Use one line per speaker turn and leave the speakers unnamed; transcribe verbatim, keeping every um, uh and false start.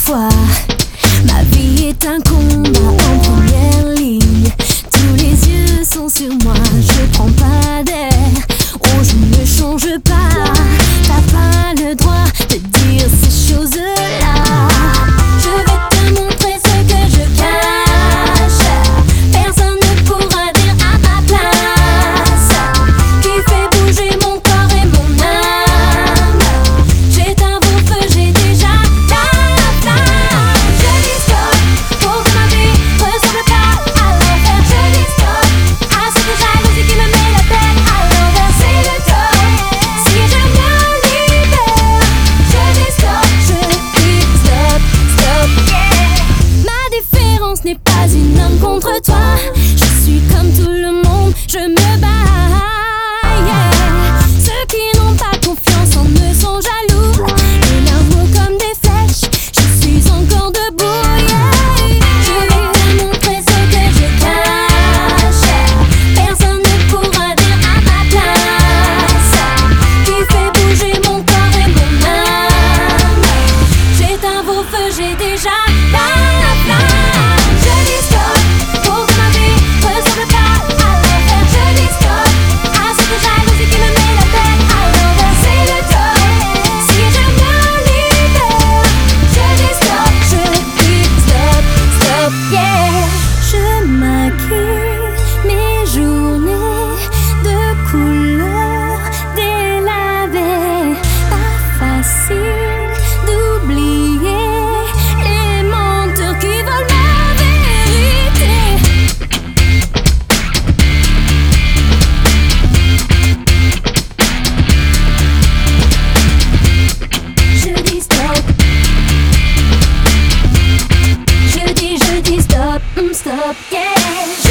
fois. Ma vie est un combat en première ligne. Tous les yeux sont sur moi, je prends pas d'air. Oh, je ne change pas. T'as pas le droit de dire ces choses-là. Je vais te montrer ce que je cache. Personne ne pourra dire à ma place. Qui fait bouger mon corps et mon âme. J'éteins vos feux, j'ai déjà la flamme. Je dis stop pour que ma vie ressemble pas à l'enfer. Je dis stop à cette jalousie qui me met la tête à l'envers. C'est le top si je me libère. Je dis stop, je dis stop, stop, yeah. Ma différence n'est pas une arme contre toi. Je suis comme tout le monde, je me bats, yeah. Ceux qui n'ont pas confiance en eux sont jaloux. Les larmes mots comme des flèches, je suis encore debout, yeah. Je vais te montrer ce que je cache. Personne ne pourra dire à ma place. Qui fait bouger mon corps et mon âme. J'éteins vos feux, j'ai déjà la flamme. Je dis stop pour que ma vie ressemble pas à l'enfer. Je dis stop à cette jalousie qui me met la tête à l'envers. C'est le top si je me libère. Je dis stop, je dis stop, stop, yeah. Je maquille mes journées de couleurs délavées. Pas facile d'oublier les menteurs qui volent ma vérité. Je dis stop. Je dis, je dis stop, mm, stop, yeah.